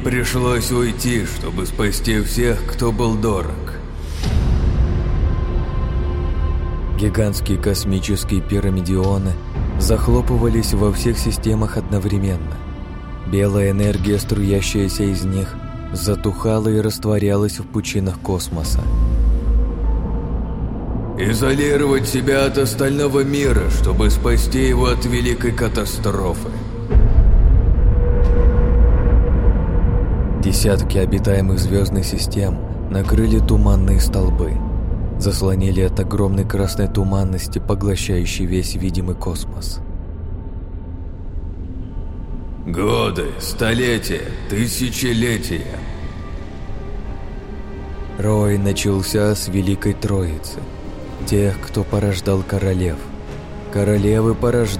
Им пришлось уйти, чтобы спасти всех, кто был дорог. Гигантские космические пирамидионы захлопывались во всех системах одновременно. Белая энергия, струящаяся из них, затухала и растворялась в пучинах космоса. Изолировать себя от остального мира, чтобы спасти его от великой катастрофы. Десятки обитаемых звездных систем накрыли туманные столбы, заслонили от огромной красной туманности, поглощающей весь видимый космос. Годы, столетия, тысячелетия. Рой начался с Великой Троицы, тех, кто порождал королев. Королевы порождали